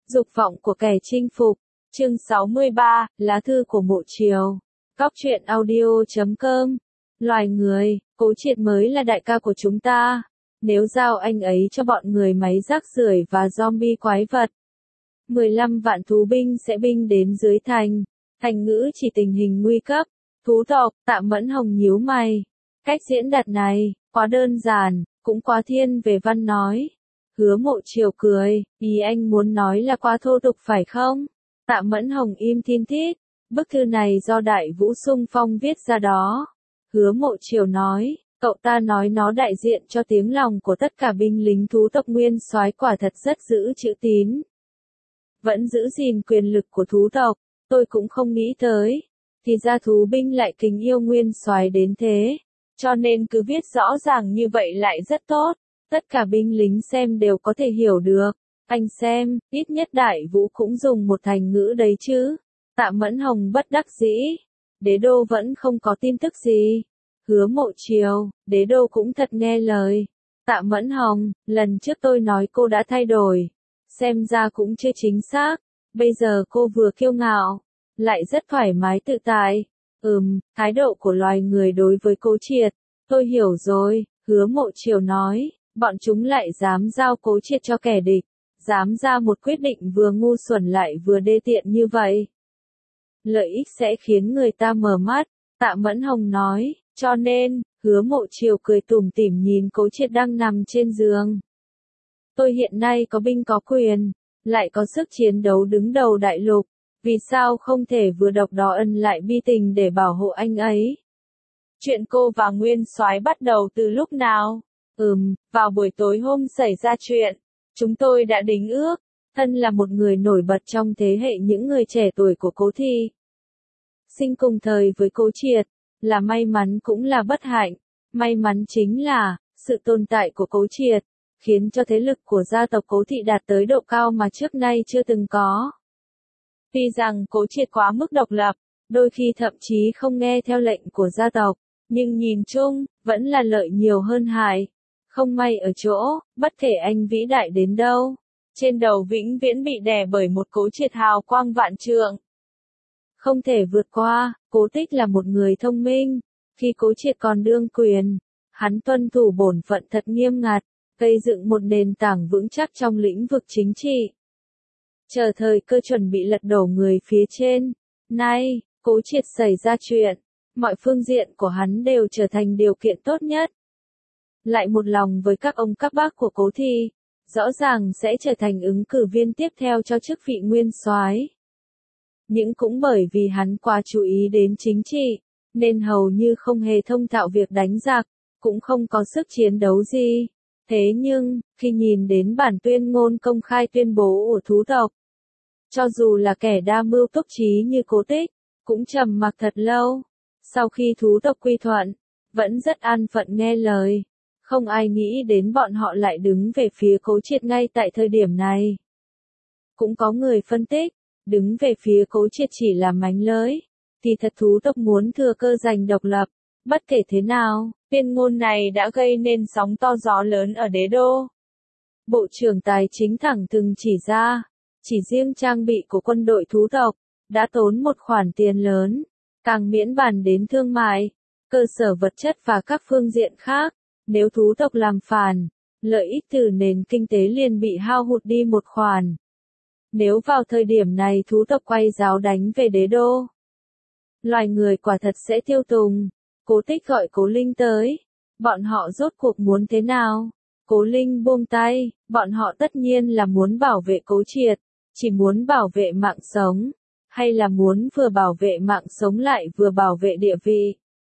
Dục vọng của kẻ chinh phục. Chương 63, lá thư của Mộ Triều. Góc truyện audio.com. Loài người, Cố Triệt mới là đại ca của chúng ta. Nếu giao anh ấy cho bọn người máy rác rưởi và zombie quái vật, 15 vạn thú binh sẽ binh đến dưới thành. Thành ngữ chỉ tình hình nguy cấp. Thú tộc, Tạ Mẫn Hồng nhíu mày. Cách diễn đạt này, quá đơn giản, cũng quá thiên về văn nói. Hứa Mộ Triều cười, ý anh muốn nói là quá thô tục phải không? Tạ Mẫn Hồng im thin thít, bức thư này do Đại Vũ Xung Phong viết ra đó. Hứa Mộ Triều nói, cậu ta nói nó đại diện cho tiếng lòng của tất cả binh lính thú tộc Nguyên Soái, quả thật rất giữ chữ tín. Vẫn giữ gìn quyền lực của thú tộc, tôi cũng không nghĩ tới. Thì ra thú binh lại kính yêu Nguyên Soái đến thế. Cho nên cứ viết rõ ràng như vậy lại rất tốt. Tất cả binh lính xem đều có thể hiểu được. Anh xem, ít nhất Đại Vũ cũng dùng một thành ngữ đấy chứ. Tạ Mẫn Hồng bất đắc dĩ. Đế đô vẫn không có tin tức gì. Hứa Mộ Triều, đế đô cũng thật nghe lời. Tạ Mẫn Hồng, lần trước tôi nói cô đã thay đổi. Xem ra cũng chưa chính xác. Bây giờ cô vừa kiêu ngạo, lại rất thoải mái tự tại. Thái độ của loài người đối với Cố Triệt. Tôi hiểu rồi, Hứa Mộ Triều nói. Bọn chúng lại dám giao Cố Triệt cho kẻ địch. Dám ra một quyết định vừa ngu xuẩn lại vừa đê tiện như vậy. Lợi ích sẽ khiến người ta mở mắt, Tạ Mẫn Hồng nói. Cho nên, Hứa Mộ Triều cười tủm tỉm nhìn Cố Triệt đang nằm trên giường. Tôi hiện nay có binh có quyền, lại có sức chiến đấu đứng đầu đại lục. Vì sao không thể vừa độc đó ân lại bi tình để bảo hộ anh ấy? Chuyện cô và Nguyên Soái bắt đầu từ lúc nào? Vào buổi tối hôm xảy ra chuyện, chúng tôi đã đính ước. Thân là một người nổi bật trong thế hệ những người trẻ tuổi của Cố Thị, sinh cùng thời với Cố Triệt, là may mắn cũng là bất hạnh. May mắn chính là, sự tồn tại của Cố Triệt, khiến cho thế lực của gia tộc Cố Thị đạt tới độ cao mà trước nay chưa từng có. Tuy rằng Cố Triệt quá mức độc lập, đôi khi thậm chí không nghe theo lệnh của gia tộc, nhưng nhìn chung, vẫn là lợi nhiều hơn hại. Không may ở chỗ, bất kể anh vĩ đại đến đâu, trên đầu vĩnh viễn bị đè bởi một Cố Triệt hào quang vạn trượng. Không thể vượt qua. Cố Tích là một người thông minh. Khi Cố Triệt còn đương quyền, hắn tuân thủ bổn phận thật nghiêm ngặt, gây dựng một nền tảng vững chắc trong lĩnh vực chính trị. Chờ thời cơ chuẩn bị lật đổ người phía trên. Nay, Cố Triệt xảy ra chuyện, mọi phương diện của hắn đều trở thành điều kiện tốt nhất. Lại một lòng với các ông các bác của Cố Thị, rõ ràng sẽ trở thành ứng cử viên tiếp theo cho chức vị Nguyên Soái. Nhưng cũng bởi vì hắn quá chú ý đến chính trị, nên hầu như không hề thông thạo việc đánh giặc, cũng không có sức chiến đấu gì. Thế nhưng, khi nhìn đến bản tuyên ngôn công khai tuyên bố của thú tộc, cho dù là kẻ đa mưu túc trí như Cố Tích, cũng trầm mặc thật lâu. Sau khi thú tộc quy thuận, vẫn rất an phận nghe lời. Không ai nghĩ đến bọn họ lại đứng về phía Cố Triệt ngay tại thời điểm này. Cũng có người phân tích, đứng về phía Cố Triệt chỉ là mánh lới, thì thật thú tộc muốn thừa cơ giành độc lập. Bất kể thế nào, tuyên ngôn này đã gây nên sóng to gió lớn ở đế đô. Bộ trưởng Tài chính thẳng thừng chỉ ra, chỉ riêng trang bị của quân đội thú tộc, đã tốn một khoản tiền lớn, càng miễn bàn đến thương mại, cơ sở vật chất và các phương diện khác. Nếu thú tộc làm phản, lợi ích từ nền kinh tế liền bị hao hụt đi một khoản. Nếu vào thời điểm này thú tộc quay giáo đánh về đế đô, loài người quả thật sẽ tiêu tùng. Cố Tích gọi Cố Linh tới. Bọn họ rốt cuộc muốn thế nào? Cố Linh buông tay, bọn họ tất nhiên là muốn bảo vệ Cố Triệt, chỉ muốn bảo vệ mạng sống, hay là muốn vừa bảo vệ mạng sống lại vừa bảo vệ địa vị?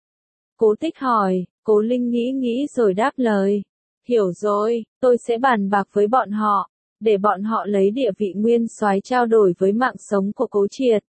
Cố Tích hỏi. Cố Linh nghĩ rồi đáp lời. Hiểu rồi, tôi sẽ bàn bạc với bọn họ, để bọn họ lấy địa vị Nguyên Soái trao đổi với mạng sống của Cố Triệt.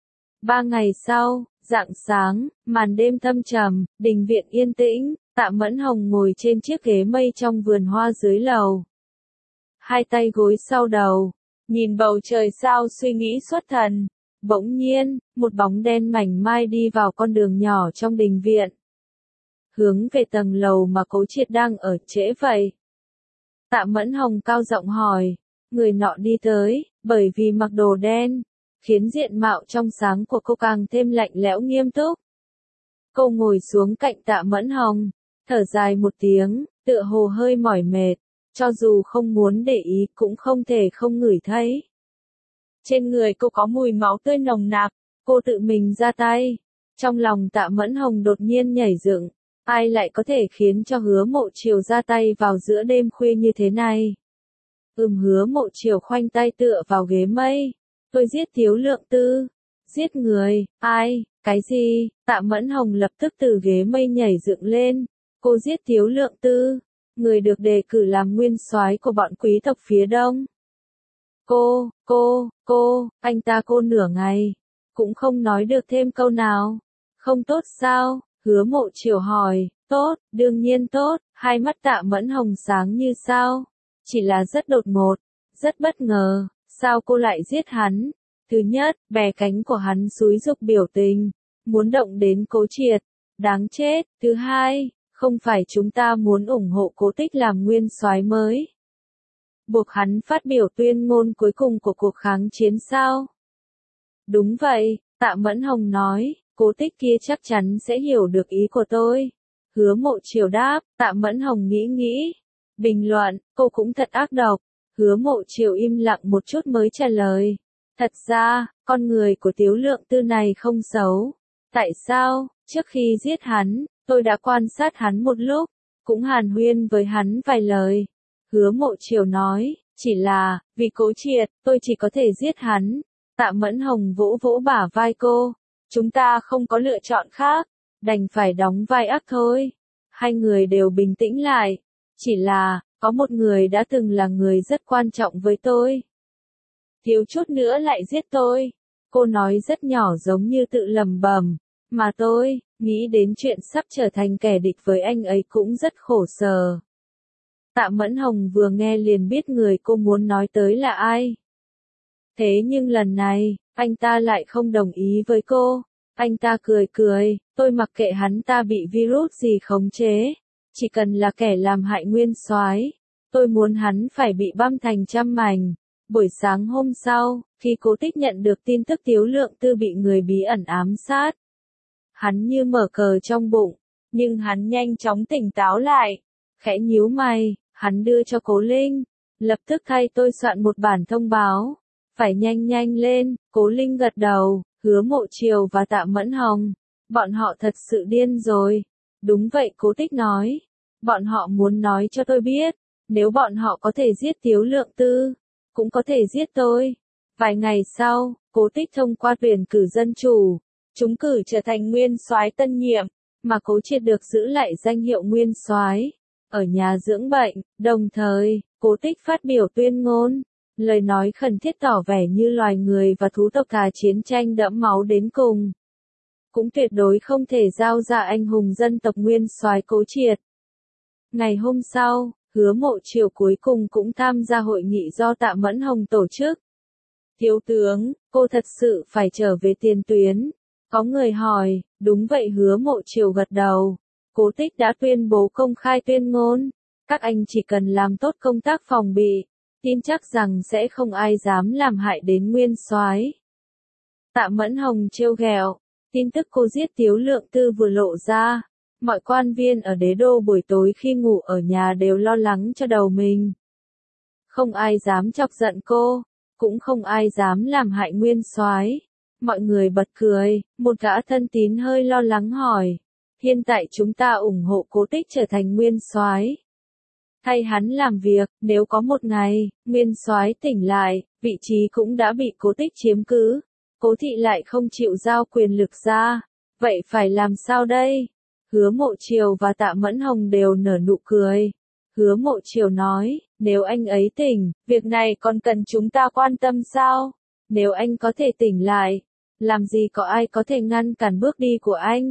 3 ngày sau, rạng sáng, màn đêm thâm trầm, đình viện yên tĩnh, Tạ Mẫn Hồng ngồi trên chiếc ghế mây trong vườn hoa dưới lầu. Hai tay gối sau đầu, nhìn bầu trời sao suy nghĩ xuất thần. Bỗng nhiên, một bóng đen mảnh mai đi vào con đường nhỏ trong đình viện. Hướng về tầng lầu mà Cố Triệt đang ở trễ vậy. Tạ Mẫn Hồng cao giọng hỏi, người nọ đi tới, bởi vì mặc đồ đen, khiến diện mạo trong sáng của cô càng thêm lạnh lẽo nghiêm túc. Cô ngồi xuống cạnh Tạ Mẫn Hồng, thở dài một tiếng, tựa hồ hơi mỏi mệt, cho dù không muốn để ý cũng không thể không ngửi thấy. Trên người cô có mùi máu tươi nồng nặc, cô tự mình ra tay. Trong lòng Tạ Mẫn Hồng đột nhiên nhảy dựng, ai lại có thể khiến cho Hứa Mộ Chiều ra tay vào giữa đêm khuya như thế này. Hứa Mộ Chiều khoanh tay tựa vào ghế mây. Tôi giết Thiếu Lượng Tư. Giết người, ai, cái gì? Tạ Mẫn Hồng lập tức từ ghế mây nhảy dựng lên. Cô giết Thiếu Lượng Tư, người được đề cử làm nguyên soái của bọn quý tộc phía đông. Anh ta cô nửa ngày, cũng không nói được thêm câu nào. Không tốt sao? Hứa Mộ Chiều hỏi. Tốt, đương nhiên tốt. Hai mắt Tạ Mẫn Hồng sáng như sao. Chỉ là rất đột ngột, rất bất ngờ. Sao cô lại giết hắn? Thứ nhất, bè cánh của hắn xúi giục biểu tình, muốn động đến Cố Triệt. Đáng chết. Thứ hai, không phải chúng ta muốn ủng hộ Cố Tích làm nguyên soái mới, buộc hắn phát biểu tuyên ngôn cuối cùng của cuộc kháng chiến sao? Đúng vậy, Tạ Mẫn Hồng nói, Cố Tích kia chắc chắn sẽ hiểu được ý của tôi. Hứa Mộ Chiều đáp. Tạ Mẫn Hồng nghĩ. Bình luận, cô cũng thật ác độc. Hứa Mộ Chiều im lặng một chút mới trả lời. Thật ra, con người của Thiếu Lượng Tư này không xấu. Tại sao? Trước khi giết hắn, tôi đã quan sát hắn một lúc, cũng hàn huyên với hắn vài lời. Hứa Mộ Chiều nói, chỉ là, vì Cố Triệt, tôi chỉ có thể giết hắn. Tạ Mẫn Hồng vỗ vỗ bả vai cô. Chúng ta không có lựa chọn khác, đành phải đóng vai ác thôi. Hai người đều bình tĩnh lại. Chỉ là, có một người đã từng là người rất quan trọng với tôi. Thiếu chút nữa lại giết tôi. Cô nói rất nhỏ giống như tự lẩm bẩm. Mà tôi, nghĩ đến chuyện sắp trở thành kẻ địch với anh ấy cũng rất khổ sở. Tạ Mẫn Hồng vừa nghe liền biết người cô muốn nói tới là ai. Thế nhưng lần này, anh ta lại không đồng ý với cô. Anh ta cười, tôi mặc kệ hắn ta bị virus gì khống chế. Chỉ cần là kẻ làm hại nguyên soái, tôi muốn hắn phải bị băm thành trăm mảnh. Buổi sáng hôm sau, khi Cố Tích nhận được tin tức Thiếu Lượng Tư bị người bí ẩn ám sát, hắn như mở cờ trong bụng, nhưng hắn nhanh chóng tỉnh táo lại. Khẽ nhíu mày, hắn đưa cho Cố Linh. Lập tức thay tôi soạn một bản thông báo. Phải nhanh lên. Cố Linh gật đầu. Hứa Mộ Chiều và Tạ Mẫn Hồng, bọn họ thật sự điên rồi. Đúng vậy, Cố Tích nói. Bọn họ muốn nói cho tôi biết, nếu bọn họ có thể giết Thiếu Lượng Tư, cũng có thể giết tôi. Vài ngày sau, Cố Tích thông qua tuyển cử dân chủ, trúng cử trở thành nguyên soái tân nhiệm, mà Cố Triệt được giữ lại danh hiệu nguyên soái. Ở nhà dưỡng bệnh, đồng thời, Cố Tích phát biểu tuyên ngôn. Lời nói khẩn thiết tỏ vẻ như loài người và thú tộc thà chiến tranh đẫm máu đến cùng, cũng tuyệt đối không thể giao ra anh hùng dân tộc nguyên soái Cố Triệt. Ngày hôm sau, Hứa Mộ Chiều cuối cùng cũng tham gia hội nghị do Tạ Mẫn Hồng tổ chức. Thiếu tướng, cô thật sự phải trở về tiền tuyến. Có người hỏi. Đúng vậy, Hứa Mộ Chiều gật đầu. Cố Tích đã tuyên bố công khai tuyên ngôn. Các anh chỉ cần làm tốt công tác phòng bị, tin chắc rằng sẽ không ai dám làm hại đến nguyên soái. Tạ Mẫn Hồng trêu ghẹo. Tin tức cô giết Thiếu Lượng Tư vừa lộ ra, mọi quan viên ở đế đô buổi tối khi ngủ ở nhà đều lo lắng cho đầu mình. Không ai dám chọc giận cô, cũng không ai dám làm hại nguyên soái. Mọi người bật cười. Một gã thân tín hơi lo lắng hỏi. Hiện tại chúng ta ủng hộ Cố Tích trở thành nguyên soái, thay hắn làm việc. Nếu có một ngày, nguyên soái tỉnh lại, vị trí cũng đã bị Cố Tích chiếm cứ, Cố thị lại không chịu giao quyền lực ra, vậy phải làm sao đây? Hứa Mộ Chiều và Tạ Mẫn Hồng đều nở nụ cười. Hứa Mộ Chiều nói, nếu anh ấy tỉnh, việc này còn cần chúng ta quan tâm sao? Nếu anh có thể tỉnh lại, làm gì có ai có thể ngăn cản bước đi của anh?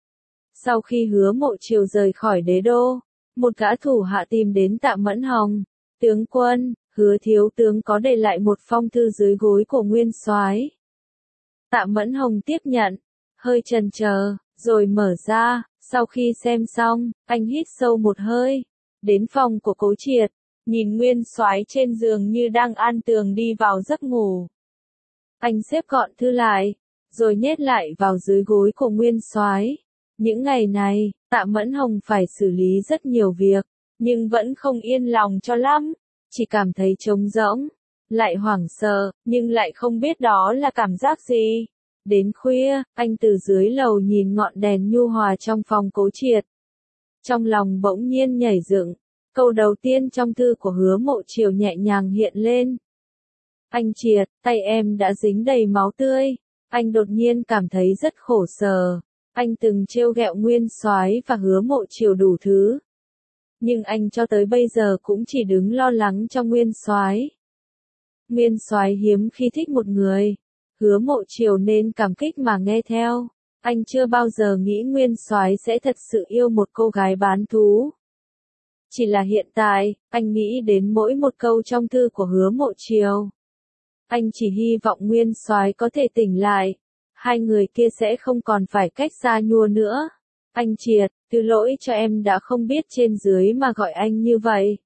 Sau khi Hứa Mộ Chiều rời khỏi đế đô, một gã thủ hạ tìm đến Tạ Mẫn Hồng. Tướng quân, Hứa thiếu tướng có để lại một phong thư dưới gối của nguyên soái. Tạ Mẫn Hồng tiếp nhận, hơi chần chờ, rồi mở ra. Sau khi xem xong, anh hít sâu một hơi, đến phòng của Cố Triệt, nhìn Nguyên Soái trên giường như đang an tường đi vào giấc ngủ. Anh xếp gọn thư lại, rồi nhét lại vào dưới gối của Nguyên Soái. Những ngày này, Tạ Mẫn Hồng phải xử lý rất nhiều việc, nhưng vẫn không yên lòng cho lắm, chỉ cảm thấy trống rỗng, lại hoảng sợ, nhưng lại không biết đó là cảm giác gì. Đến khuya, anh từ dưới lầu nhìn ngọn đèn nhu hòa trong phòng Cố Triệt. Trong lòng bỗng nhiên nhảy dựng, câu đầu tiên trong thư của Hứa Mộ Chiều nhẹ nhàng hiện lên. Anh Triệt, tay em đã dính đầy máu tươi. Anh đột nhiên cảm thấy rất khổ sở. Anh từng trêu ghẹo Nguyên Soái và Hứa Mộ Chiều đủ thứ. Nhưng anh cho tới bây giờ cũng chỉ đứng lo lắng cho Nguyên Soái. Nguyên Soái hiếm khi thích một người. Hứa Mộ Chiều nên cảm kích mà nghe theo. Anh chưa bao giờ nghĩ Nguyên Soái sẽ thật sự yêu một cô gái bán thú. Chỉ là hiện tại, anh nghĩ đến mỗi một câu trong thư của Hứa Mộ Chiều. Anh chỉ hy vọng Nguyên Soái có thể tỉnh lại. Hai người kia sẽ không còn phải cách xa nhua nữa. Anh Triệt, thứ lỗi cho em đã không biết trên dưới mà gọi anh như vậy.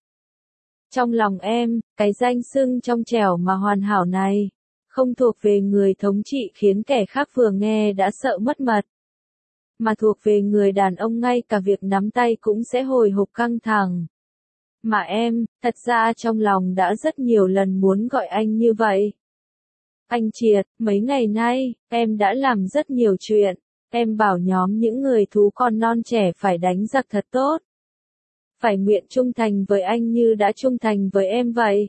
Trong lòng em, cái danh xưng trong trẻo mà hoàn hảo này, không thuộc về người thống trị khiến kẻ khác vừa nghe đã sợ mất mật. Mà thuộc về người đàn ông ngay cả việc nắm tay cũng sẽ hồi hộp căng thẳng. Mà em, thật ra trong lòng đã rất nhiều lần muốn gọi anh như vậy. Anh Triệt, mấy ngày nay, em đã làm rất nhiều chuyện. Em bảo nhóm những người thú con non trẻ phải đánh giặc thật tốt. Phải nguyện trung thành với anh như đã trung thành với em vậy.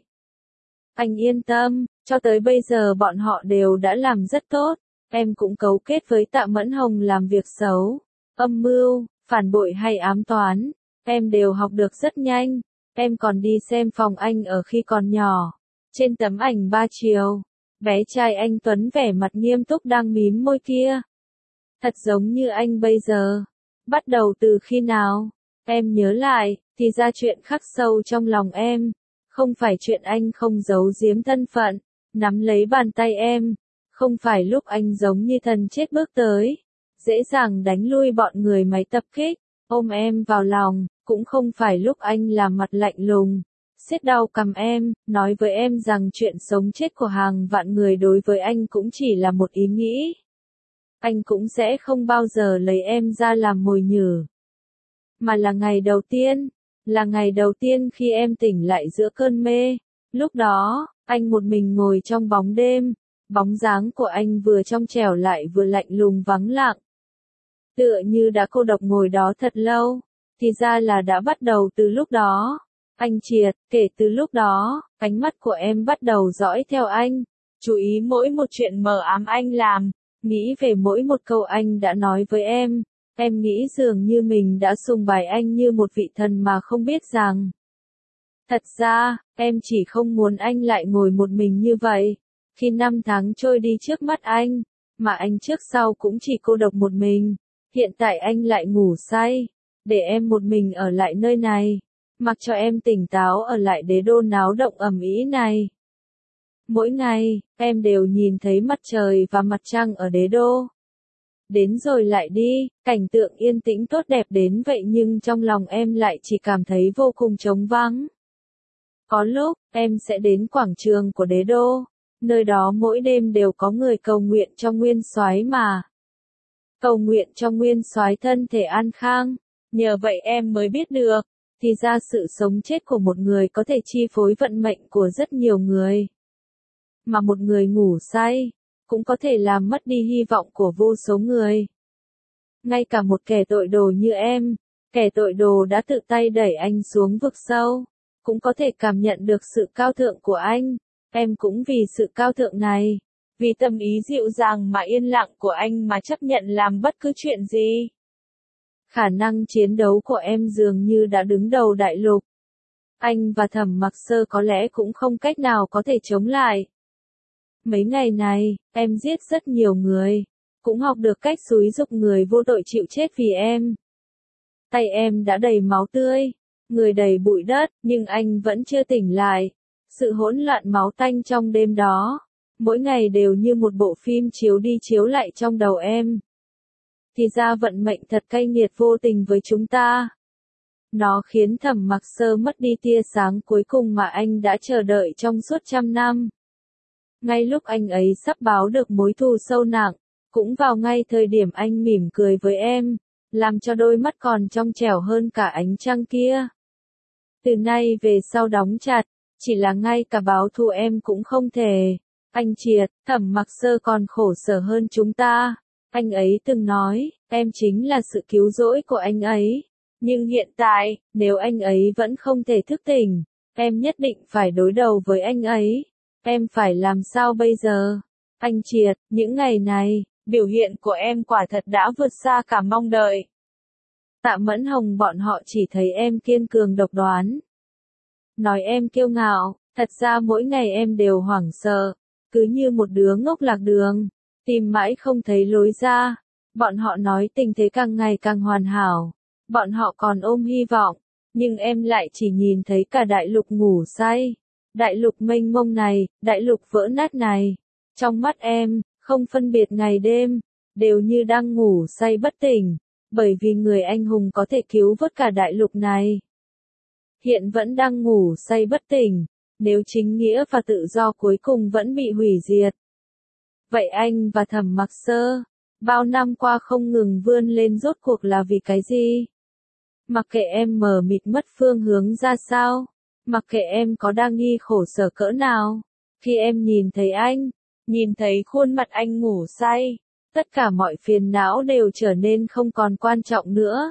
Anh yên tâm, cho tới bây giờ bọn họ đều đã làm rất tốt. Em cũng cấu kết với Tạ Mẫn Hồng làm việc xấu, âm mưu, phản bội hay ám toán. Em đều học được rất nhanh. Em còn đi xem phòng anh ở khi còn nhỏ. Trên tấm ảnh 3 chiều, bé trai anh Tuấn vẻ mặt nghiêm túc đang mím môi kia. Thật giống như anh bây giờ. Bắt đầu từ khi nào? Em nhớ lại, thì ra chuyện khắc sâu trong lòng em. Không phải chuyện anh không giấu giếm thân phận, nắm lấy bàn tay em. Không phải lúc anh giống như thần chết bước tới, dễ dàng đánh lui bọn người máy tập kích, ôm em vào lòng. Cũng không phải lúc anh làm mặt lạnh lùng, siết đau cằm em, nói với em rằng chuyện sống chết của hàng vạn người đối với anh cũng chỉ là một ý nghĩ. Anh cũng sẽ không bao giờ lấy em ra làm mồi nhử. Mà là ngày đầu tiên khi em tỉnh lại giữa cơn mê. Lúc đó, anh một mình ngồi trong bóng đêm, bóng dáng của anh vừa trong trẻo lại vừa lạnh lùng vắng lặng. Tựa như đã cô độc ngồi đó thật lâu. Thì ra là đã bắt đầu từ lúc đó. Anh Triệt, kể từ lúc đó, ánh mắt của em bắt đầu dõi theo anh. Chú ý mỗi một chuyện mờ ám anh làm. Nghĩ về mỗi một câu anh đã nói với em. Em nghĩ dường như mình đã sùng bái anh như một vị thần mà không biết rằng. Thật ra, em chỉ không muốn anh lại ngồi một mình như vậy. Khi năm tháng trôi đi trước mắt anh, mà anh trước sau cũng chỉ cô độc một mình. Hiện tại anh lại ngủ say. Để em một mình ở lại nơi này, mặc cho em tỉnh táo ở lại đế đô náo động ầm ĩ này. Mỗi ngày, em đều nhìn thấy mặt trời và mặt trăng ở đế đô. Đến rồi lại đi, cảnh tượng yên tĩnh tốt đẹp đến vậy nhưng trong lòng em lại chỉ cảm thấy vô cùng trống vắng. Có lúc, em sẽ đến quảng trường của đế đô, nơi đó mỗi đêm đều có người cầu nguyện cho Nguyên Soái mà. Cầu nguyện cho Nguyên Soái thân thể an khang. Nhờ vậy em mới biết được, thì ra sự sống chết của một người có thể chi phối vận mệnh của rất nhiều người. Mà một người ngủ say, cũng có thể làm mất đi hy vọng của vô số người. Ngay cả một kẻ tội đồ như em, kẻ tội đồ đã tự tay đẩy anh xuống vực sâu, cũng có thể cảm nhận được sự cao thượng của anh. Em cũng vì sự cao thượng này, vì tâm ý dịu dàng mà yên lặng của anh mà chấp nhận làm bất cứ chuyện gì. Khả năng chiến đấu của em dường như đã đứng đầu đại lục. Anh và Thẩm Mặc Sơ có lẽ cũng không cách nào có thể chống lại. Mấy ngày này, em giết rất nhiều người, cũng học được cách xúi giục người vô tội chịu chết vì em. Tay em đã đầy máu tươi, người đầy bụi đất, nhưng anh vẫn chưa tỉnh lại. Sự hỗn loạn máu tanh trong đêm đó, mỗi ngày đều như một bộ phim chiếu đi chiếu lại trong đầu em. Thì ra vận mệnh thật cay nghiệt vô tình với chúng ta. Nó khiến Thẩm Mặc Sơ mất đi tia sáng cuối cùng mà anh đã chờ đợi trong suốt trăm năm. Ngay lúc anh ấy sắp báo được mối thù sâu nặng, cũng vào ngay thời điểm anh mỉm cười với em, làm cho đôi mắt còn trong trẻo hơn cả ánh trăng kia. Từ nay về sau đóng chặt, chỉ là ngay cả báo thù em cũng không thể. Anh Triệt, Thẩm Mặc Sơ còn khổ sở hơn chúng ta. Anh ấy từng nói, em chính là sự cứu rỗi của anh ấy. Nhưng hiện tại, nếu anh ấy vẫn không thể thức tỉnh, em nhất định phải đối đầu với anh ấy. Em phải làm sao bây giờ? Anh Triệt, những ngày này, biểu hiện của em quả thật đã vượt xa cả mong đợi. Tạ Mẫn Hồng bọn họ chỉ thấy em kiên cường độc đoán. Nói em kiêu ngạo, thật ra mỗi ngày em đều hoảng sợ, cứ như một đứa ngốc lạc đường, tìm mãi không thấy lối ra. Bọn họ nói tình thế càng ngày càng hoàn hảo, bọn họ còn ôm hy vọng, nhưng em lại chỉ nhìn thấy cả đại lục ngủ say. Đại lục mênh mông này, đại lục vỡ nát này, trong mắt em, không phân biệt ngày đêm, đều như đang ngủ say bất tỉnh, bởi vì người anh hùng có thể cứu vớt cả đại lục này. Hiện vẫn đang ngủ say bất tỉnh, nếu chính nghĩa và tự do cuối cùng vẫn bị hủy diệt. Vậy anh và Thẩm Mặc Sơ, bao năm qua không ngừng vươn lên rốt cuộc là vì cái gì? Mặc kệ em mờ mịt mất phương hướng ra sao, mặc kệ em có đang nghi khổ sở cỡ nào, khi em nhìn thấy anh, nhìn thấy khuôn mặt anh ngủ say, tất cả mọi phiền não đều trở nên không còn quan trọng nữa.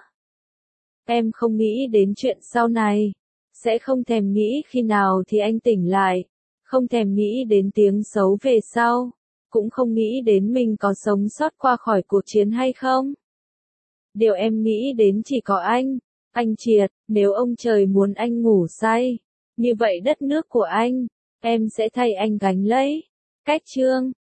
Em không nghĩ đến chuyện sau này, sẽ không thèm nghĩ khi nào thì anh tỉnh lại, không thèm nghĩ đến tiếng xấu về sau, cũng không nghĩ đến mình có sống sót qua khỏi cuộc chiến hay không. Điều em nghĩ đến chỉ có anh Triệt, nếu ông trời muốn anh ngủ say, như vậy đất nước của anh, em sẽ thay anh gánh lấy. Cách chương